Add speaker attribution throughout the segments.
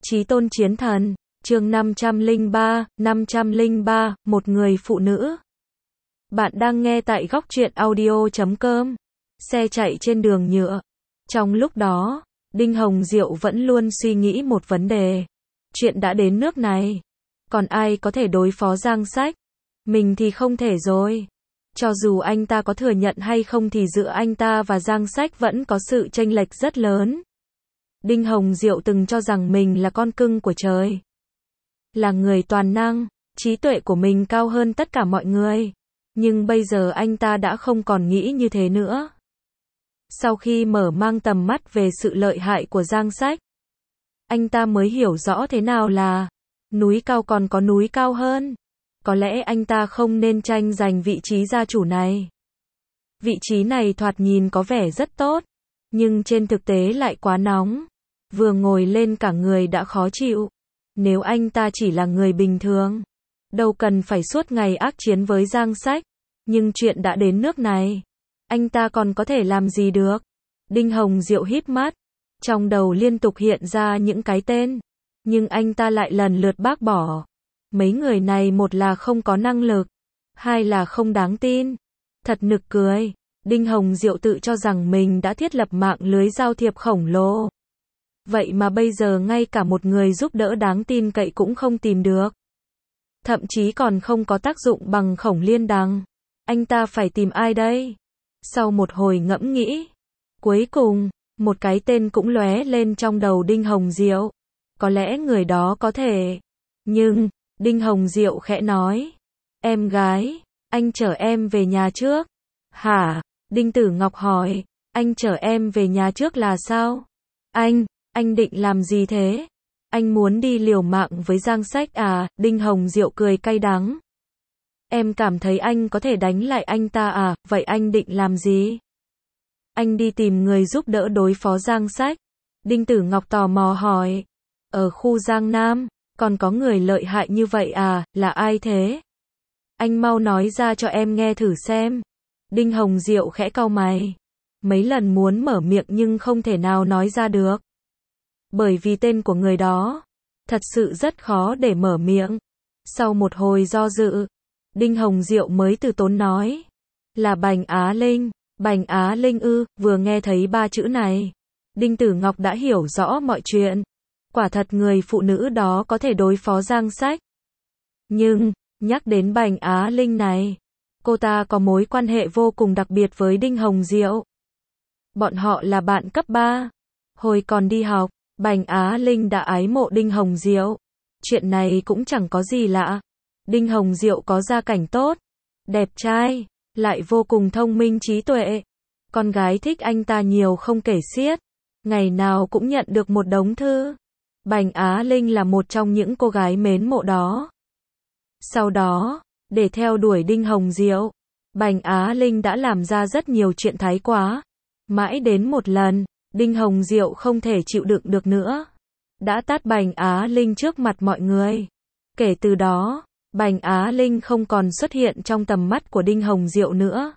Speaker 1: Chí tôn chiến thần, chương 503, một người phụ nữ. Bạn đang nghe tại góc truyện audio.com. Xe chạy trên đường nhựa. Trong lúc đó, Đinh Hồng Diệu vẫn luôn suy nghĩ một vấn đề. Chuyện đã đến nước này, còn ai có thể đối phó Giang Sách? Mình thì không thể rồi. Cho dù anh ta có thừa nhận hay không thì giữa anh ta và Giang Sách vẫn có sự chênh lệch rất lớn. Đinh Hồng Diệu từng cho rằng mình là con cưng của trời. Là người toàn năng, trí tuệ của mình cao hơn tất cả mọi người. Nhưng bây giờ anh ta đã không còn nghĩ như thế nữa. Sau khi mở mang tầm mắt về sự lợi hại của Giang Sách, anh ta mới hiểu rõ thế nào là núi cao còn có núi cao hơn. Có lẽ anh ta không nên tranh giành vị trí gia chủ này. Vị trí này thoạt nhìn có vẻ rất tốt, nhưng trên thực tế lại quá nóng. Vừa ngồi lên cả người đã khó chịu. Nếu anh ta chỉ là người bình thường, đâu cần phải suốt ngày ác chiến với Giang Sách. Nhưng chuyện đã đến nước này, anh ta còn có thể làm gì được? Đinh Hồng Diệu híp mắt, trong đầu liên tục hiện ra những cái tên, nhưng anh ta lại lần lượt bác bỏ. Mấy người này một là không có năng lực, hai là không đáng tin. Thật nực cười, Đinh Hồng Diệu tự cho rằng mình đã thiết lập mạng lưới giao thiệp khổng lồ. Vậy mà bây giờ ngay cả một người giúp đỡ đáng tin cậy cũng không tìm được. Thậm chí còn không có tác dụng bằng Khổng Liên Đằng. Anh ta phải tìm ai đây? Sau một hồi ngẫm nghĩ, cuối cùng, một cái tên cũng lóe lên trong đầu Đinh Hồng Diệu. Có lẽ người đó có thể. Nhưng, Đinh Hồng Diệu khẽ nói, em gái, anh chở em về nhà trước. Hả? Đinh Tử Ngọc hỏi, anh chở em về nhà trước là sao? Anh định làm gì thế? Anh muốn đi liều mạng với Giang Sách à? Đinh Hồng Diệu cười cay đắng. Em cảm thấy anh có thể đánh lại anh ta à? Vậy anh định làm gì? Anh đi tìm người giúp đỡ đối phó Giang Sách. Đinh Tử Ngọc tò mò hỏi. Ở khu Giang Nam, còn có người lợi hại như vậy à? Là ai thế? Anh mau nói ra cho em nghe thử xem. Đinh Hồng Diệu khẽ cau mày. Mấy lần muốn mở miệng nhưng không thể nào nói ra được. Bởi vì tên của người đó, thật sự rất khó để mở miệng. Sau một hồi do dự, Đinh Hồng Diệu mới từ tốn nói. Là Bành Á Linh. Bành Á Linh ư? Vừa nghe thấy ba chữ này, Đinh Tử Ngọc đã hiểu rõ mọi chuyện. Quả thật người phụ nữ đó có thể đối phó Giang Sách. Nhưng, nhắc đến Bành Á Linh này, cô ta có mối quan hệ vô cùng đặc biệt với Đinh Hồng Diệu. Bọn họ là bạn cấp 3. Hồi còn đi học, Bành Á Linh đã ái mộ Đinh Hồng Diệu. Chuyện này cũng chẳng có gì lạ. Đinh Hồng Diệu có gia cảnh tốt, đẹp trai, lại vô cùng thông minh trí tuệ. Con gái thích anh ta nhiều không kể xiết. Ngày nào cũng nhận được một đống thư. Bành Á Linh là một trong những cô gái mến mộ đó. Sau đó, để theo đuổi Đinh Hồng Diệu, Bành Á Linh đã làm ra rất nhiều chuyện thái quá. Mãi đến một lần, Đinh Hồng Diệu không thể chịu đựng được nữa, đã tát Bành Á Linh trước mặt mọi người. Kể từ đó, Bành Á Linh không còn xuất hiện trong tầm mắt của Đinh Hồng Diệu nữa.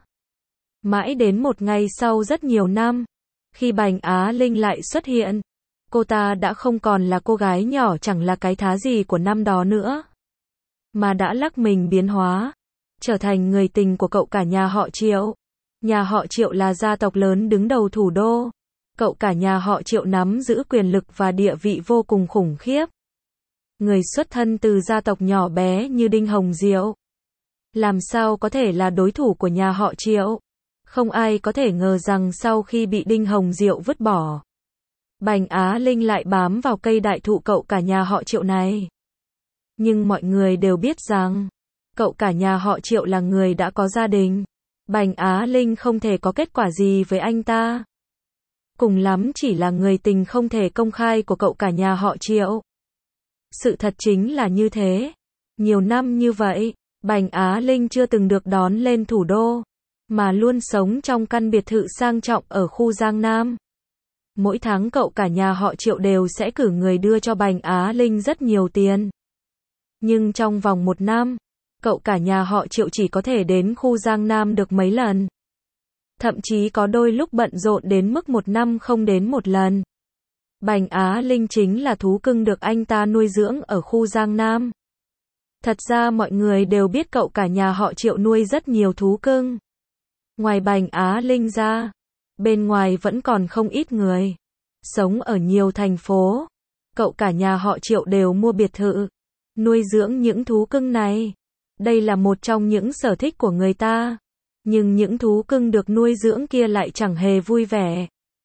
Speaker 1: Mãi đến một ngày sau rất nhiều năm, khi Bành Á Linh lại xuất hiện, cô ta đã không còn là cô gái nhỏ chẳng là cái thá gì của năm đó nữa, mà đã lắc mình biến hóa, trở thành người tình của cậu cả nhà họ Triệu. Nhà họ Triệu là gia tộc lớn đứng đầu thủ đô. Cậu cả nhà họ Triệu nắm giữ quyền lực và địa vị vô cùng khủng khiếp. Người xuất thân từ gia tộc nhỏ bé như Đinh Hồng Diệu, làm sao có thể là đối thủ của nhà họ Triệu? Không ai có thể ngờ rằng sau khi bị Đinh Hồng Diệu vứt bỏ, Bành Á Linh lại bám vào cây đại thụ cậu cả nhà họ Triệu này. Nhưng mọi người đều biết rằng, cậu cả nhà họ Triệu là người đã có gia đình. Bành Á Linh không thể có kết quả gì với anh ta. Cùng lắm chỉ là người tình không thể công khai của cậu cả nhà họ Triệu. Sự thật chính là như thế. Nhiều năm như vậy, Bành Á Linh chưa từng được đón lên thủ đô, mà luôn sống trong căn biệt thự sang trọng ở khu Giang Nam. Mỗi tháng cậu cả nhà họ Triệu đều sẽ cử người đưa cho Bành Á Linh rất nhiều tiền. Nhưng trong vòng một năm, cậu cả nhà họ Triệu chỉ có thể đến khu Giang Nam được mấy lần. Thậm chí có đôi lúc bận rộn đến mức một năm không đến một lần. Bành Á Linh chính là thú cưng được anh ta nuôi dưỡng ở khu Giang Nam. Thật ra mọi người đều biết cậu cả nhà họ Triệu nuôi rất nhiều thú cưng. Ngoài Bành Á Linh ra, bên ngoài vẫn còn không ít người. Sống ở nhiều thành phố, cậu cả nhà họ Triệu đều mua biệt thự, nuôi dưỡng những thú cưng này. Đây là một trong những sở thích của người ta. Nhưng những thú cưng được nuôi dưỡng kia lại chẳng hề vui vẻ.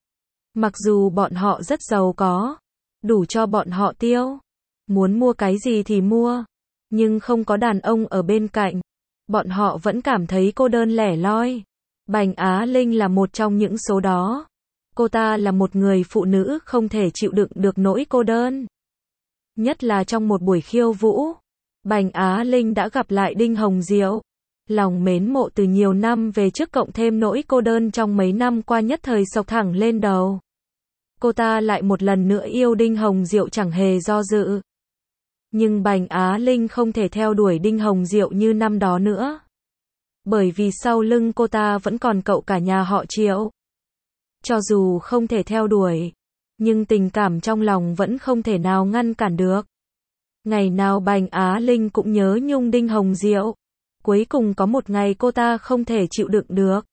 Speaker 1: Mặc dù bọn họ rất giàu có, đủ cho bọn họ tiêu, muốn mua cái gì thì mua, nhưng không có đàn ông ở bên cạnh, bọn họ vẫn cảm thấy cô đơn lẻ loi. Bành Á Linh là một trong những số đó. Cô ta là một người phụ nữ không thể chịu đựng được nỗi cô đơn. Nhất là trong một buổi khiêu vũ, Bành Á Linh đã gặp lại Đinh Hồng Diệu. Lòng mến mộ từ nhiều năm về trước cộng thêm nỗi cô đơn trong mấy năm qua nhất thời xộc thẳng lên đầu. Cô ta lại một lần nữa yêu Đinh Hồng Diệu chẳng hề do dự. Nhưng Bành Á Linh không thể theo đuổi Đinh Hồng Diệu như năm đó nữa. Bởi vì sau lưng cô ta vẫn còn cậu cả nhà họ Triệu. Cho dù không thể theo đuổi, nhưng tình cảm trong lòng vẫn không thể nào ngăn cản được. Ngày nào Bành Á Linh cũng nhớ nhung Đinh Hồng Diệu. Cuối cùng có một ngày cô ta không thể chịu đựng được.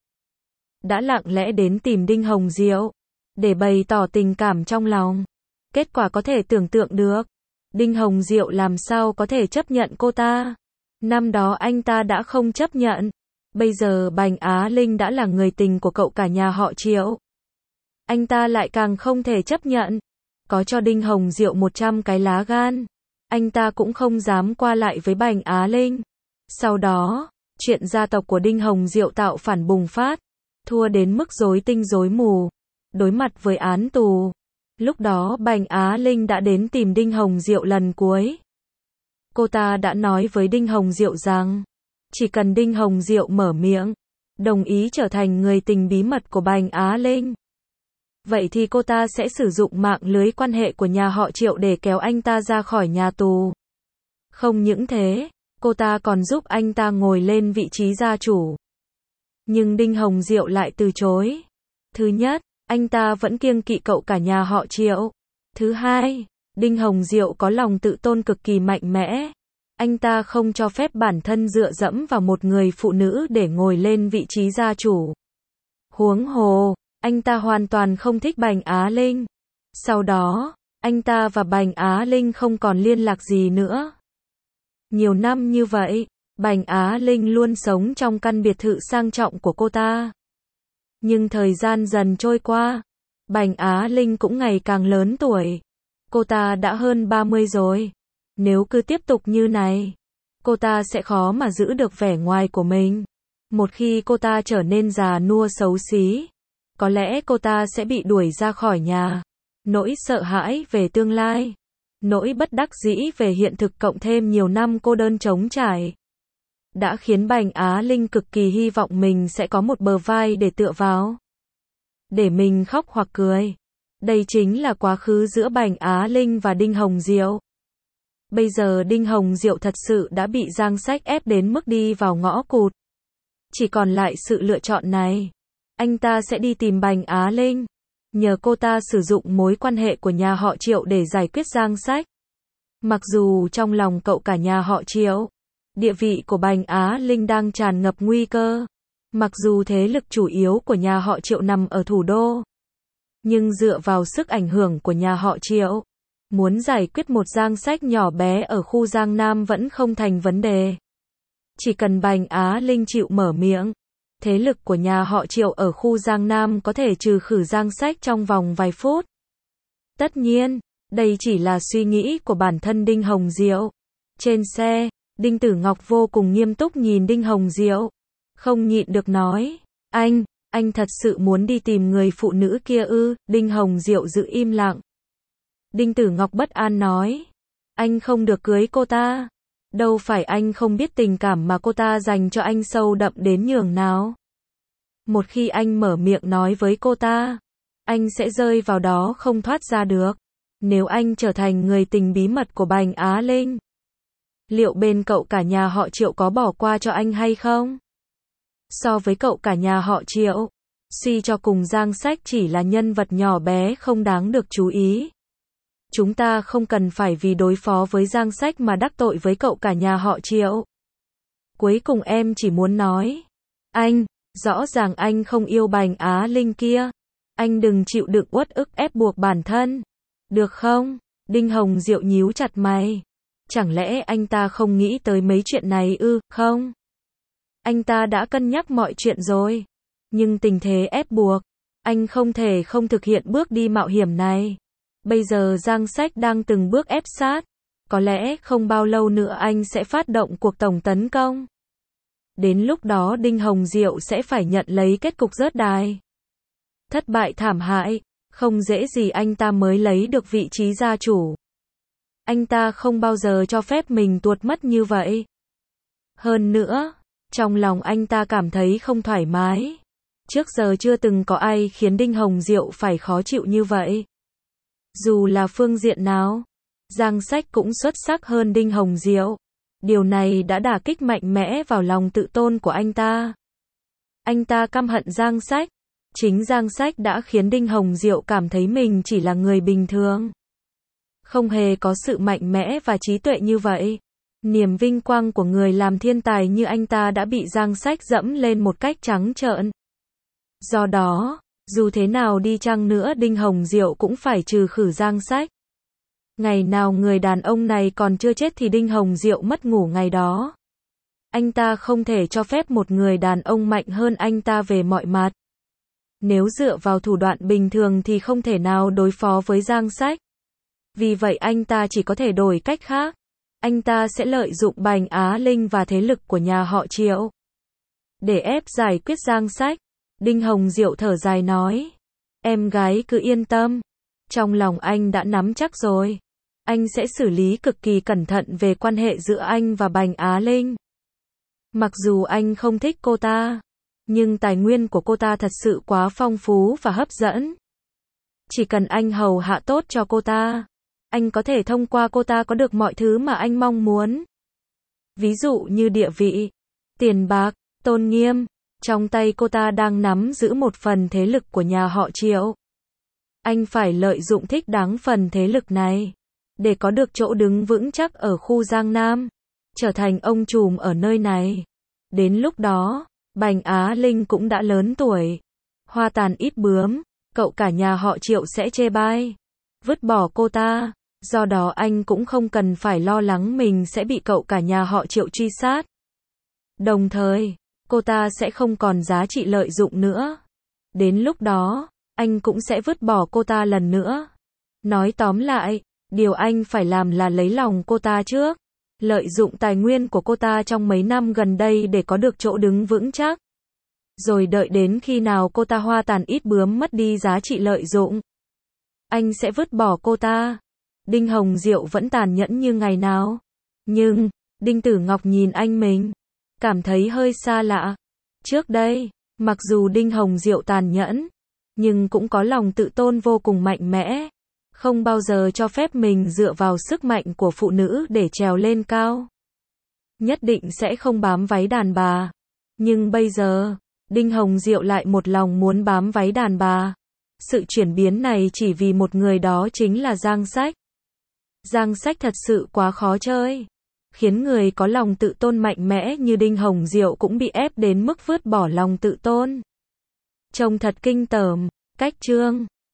Speaker 1: Đã lặng lẽ đến tìm Đinh Hồng Diệu, để bày tỏ tình cảm trong lòng. Kết quả có thể tưởng tượng được. Đinh Hồng Diệu làm sao có thể chấp nhận cô ta. Năm đó anh ta đã không chấp nhận. Bây giờ Bành Á Linh đã là người tình của cậu cả nhà họ Triệu. Anh ta lại càng không thể chấp nhận. Có cho Đinh Hồng Diệu 100 cái lá gan, anh ta cũng không dám qua lại với Bành Á Linh. Sau đó, chuyện gia tộc của Đinh Hồng Diệu tạo phản bùng phát, thua đến mức rối tinh rối mù, đối mặt với án tù. Lúc đó Bành Á Linh đã đến tìm Đinh Hồng Diệu lần cuối. Cô ta đã nói với Đinh Hồng Diệu rằng, chỉ cần Đinh Hồng Diệu mở miệng, đồng ý trở thành người tình bí mật của Bành Á Linh, vậy thì cô ta sẽ sử dụng mạng lưới quan hệ của nhà họ Triệu để kéo anh ta ra khỏi nhà tù. Không những thế, cô ta còn giúp anh ta ngồi lên vị trí gia chủ. Nhưng Đinh Hồng Diệu lại từ chối. Thứ nhất, anh ta vẫn kiêng kỵ cậu cả nhà họ Triệu. Thứ hai, Đinh Hồng Diệu có lòng tự tôn cực kỳ mạnh mẽ. Anh ta không cho phép bản thân dựa dẫm vào một người phụ nữ để ngồi lên vị trí gia chủ. Huống hồ, anh ta hoàn toàn không thích Bành Á Linh. Sau đó, anh ta và Bành Á Linh không còn liên lạc gì nữa. Nhiều năm như vậy, Bành Á Linh luôn sống trong căn biệt thự sang trọng của cô ta. Nhưng thời gian dần trôi qua, Bành Á Linh cũng ngày càng lớn tuổi. Cô ta đã hơn 30 rồi. Nếu cứ tiếp tục như này, cô ta sẽ khó mà giữ được vẻ ngoài của mình. Một khi cô ta trở nên già nua xấu xí, có lẽ cô ta sẽ bị đuổi ra khỏi nhà. Nỗi sợ hãi về tương lai, nỗi bất đắc dĩ về hiện thực cộng thêm nhiều năm cô đơn trống trải, đã khiến Bành Á Linh cực kỳ hy vọng mình sẽ có một bờ vai để tựa vào, để mình khóc hoặc cười. Đây chính là quá khứ giữa Bành Á Linh và Đinh Hồng Diệu. Bây giờ Đinh Hồng Diệu thật sự đã bị Giang Sách ép đến mức đi vào ngõ cụt. Chỉ còn lại sự lựa chọn này. Anh ta sẽ đi tìm Bành Á Linh, nhờ cô ta sử dụng mối quan hệ của nhà họ Triệu để giải quyết Giang Sách. Mặc dù trong lòng cậu cả nhà họ Triệu, địa vị của Bành Á Linh đang tràn ngập nguy cơ. Mặc dù thế lực chủ yếu của nhà họ Triệu nằm ở thủ đô, nhưng dựa vào sức ảnh hưởng của nhà họ Triệu, muốn giải quyết một Giang Sách nhỏ bé ở khu Giang Nam vẫn không thành vấn đề. Chỉ cần Bành Á Linh chịu mở miệng, thế lực của nhà họ Triệu ở khu Giang Nam có thể trừ khử Giang Sách trong vòng vài phút. Tất nhiên, đây chỉ là suy nghĩ của bản thân Đinh Hồng Diệu. Trên xe, Đinh Tử Ngọc vô cùng nghiêm túc nhìn Đinh Hồng Diệu, không nhịn được nói, anh thật sự muốn đi tìm người phụ nữ kia ư? Đinh Hồng Diệu giữ im lặng. Đinh Tử Ngọc bất an nói, anh không được cưới cô ta. Đâu phải anh không biết tình cảm mà cô ta dành cho anh sâu đậm đến nhường nào. Một khi anh mở miệng nói với cô ta, anh sẽ rơi vào đó không thoát ra được. Nếu anh trở thành người tình bí mật của Bành Á Linh, liệu bên cậu cả nhà họ Triệu có bỏ qua cho anh hay không? So với cậu cả nhà họ Triệu, suy cho cùng Giang Sách chỉ là nhân vật nhỏ bé không đáng được chú ý. Chúng ta không cần phải vì đối phó với Giang Sách mà đắc tội với cậu cả nhà họ Triệu. Cuối cùng em chỉ muốn nói, anh, rõ ràng anh không yêu Bành Á Linh kia. Anh đừng chịu đựng uất ức ép buộc bản thân. Được không? Đinh Hồng Diệu nhíu chặt mày. Chẳng lẽ anh ta không nghĩ tới mấy chuyện này ư, không? Anh ta đã cân nhắc mọi chuyện rồi. Nhưng tình thế ép buộc, anh không thể không thực hiện bước đi mạo hiểm này. Bây giờ Giang Sách đang từng bước ép sát. Có lẽ không bao lâu nữa anh sẽ phát động cuộc tổng tấn công. Đến lúc đó Đinh Hồng Diệu sẽ phải nhận lấy kết cục rớt đài. Thất bại thảm hại, không dễ gì anh ta mới lấy được vị trí gia chủ. Anh ta không bao giờ cho phép mình tuột mất như vậy. Hơn nữa, trong lòng anh ta cảm thấy không thoải mái. Trước giờ chưa từng có ai khiến Đinh Hồng Diệu phải khó chịu như vậy. Dù là phương diện nào, Giang Sách cũng xuất sắc hơn Đinh Hồng Diệu. Điều này đã đả kích mạnh mẽ vào lòng tự tôn của anh ta. Anh ta căm hận Giang Sách. Chính Giang Sách đã khiến Đinh Hồng Diệu cảm thấy mình chỉ là người bình thường. Không hề có sự mạnh mẽ và trí tuệ như vậy. Niềm vinh quang của người làm thiên tài như anh ta đã bị Giang Sách dẫm lên một cách trắng trợn. Do đó, dù thế nào đi chăng nữa Đinh Hồng Diệu cũng phải trừ khử Giang Sách. Ngày nào người đàn ông này còn chưa chết thì Đinh Hồng Diệu mất ngủ ngày đó. Anh ta không thể cho phép một người đàn ông mạnh hơn anh ta về mọi mặt. Nếu dựa vào thủ đoạn bình thường thì không thể nào đối phó với Giang Sách. Vì vậy anh ta chỉ có thể đổi cách khác. Anh ta sẽ lợi dụng Bành Á Linh và thế lực của nhà họ Triệu để ép giải quyết Giang Sách. Đinh Hồng Diệu thở dài nói. Em gái cứ yên tâm. Trong lòng anh đã nắm chắc rồi. Anh sẽ xử lý cực kỳ cẩn thận về quan hệ giữa anh và Bành Á Linh. Mặc dù anh không thích cô ta, nhưng tài nguyên của cô ta thật sự quá phong phú và hấp dẫn. Chỉ cần anh hầu hạ tốt cho cô ta, anh có thể thông qua cô ta có được mọi thứ mà anh mong muốn. Ví dụ như địa vị, tiền bạc, tôn nghiêm. Trong tay cô ta đang nắm giữ một phần thế lực của nhà họ Triệu. Anh phải lợi dụng thích đáng phần thế lực này, để có được chỗ đứng vững chắc ở khu Giang Nam, trở thành ông trùm ở nơi này. Đến lúc đó, Bành Á Linh cũng đã lớn tuổi. Hoa tàn ít bướm, cậu cả nhà họ Triệu sẽ chê bai, vứt bỏ cô ta. Do đó anh cũng không cần phải lo lắng mình sẽ bị cậu cả nhà họ Triệu truy sát. Đồng thời, cô ta sẽ không còn giá trị lợi dụng nữa. Đến lúc đó, anh cũng sẽ vứt bỏ cô ta lần nữa. Nói tóm lại, điều anh phải làm là lấy lòng cô ta trước. Lợi dụng tài nguyên của cô ta trong mấy năm gần đây để có được chỗ đứng vững chắc. Rồi đợi đến khi nào cô ta hoa tàn ít bướm mất đi giá trị lợi dụng, anh sẽ vứt bỏ cô ta. Đinh Hồng Diệu vẫn tàn nhẫn như ngày nào. Nhưng, Đinh Tử Ngọc nhìn anh mình, cảm thấy hơi xa lạ. Trước đây, mặc dù Đinh Hồng Diệu tàn nhẫn, nhưng cũng có lòng tự tôn vô cùng mạnh mẽ. Không bao giờ cho phép mình dựa vào sức mạnh của phụ nữ để trèo lên cao. Nhất định sẽ không bám váy đàn bà. Nhưng bây giờ, Đinh Hồng Diệu lại một lòng muốn bám váy đàn bà. Sự chuyển biến này chỉ vì một người, đó chính là Giang Sách. Giang Sách thật sự quá khó chơi, khiến người có lòng tự tôn mạnh mẽ như Đinh Hồng Diệu cũng bị ép đến mức vứt bỏ lòng tự tôn. Trông thật kinh tởm. Cách chương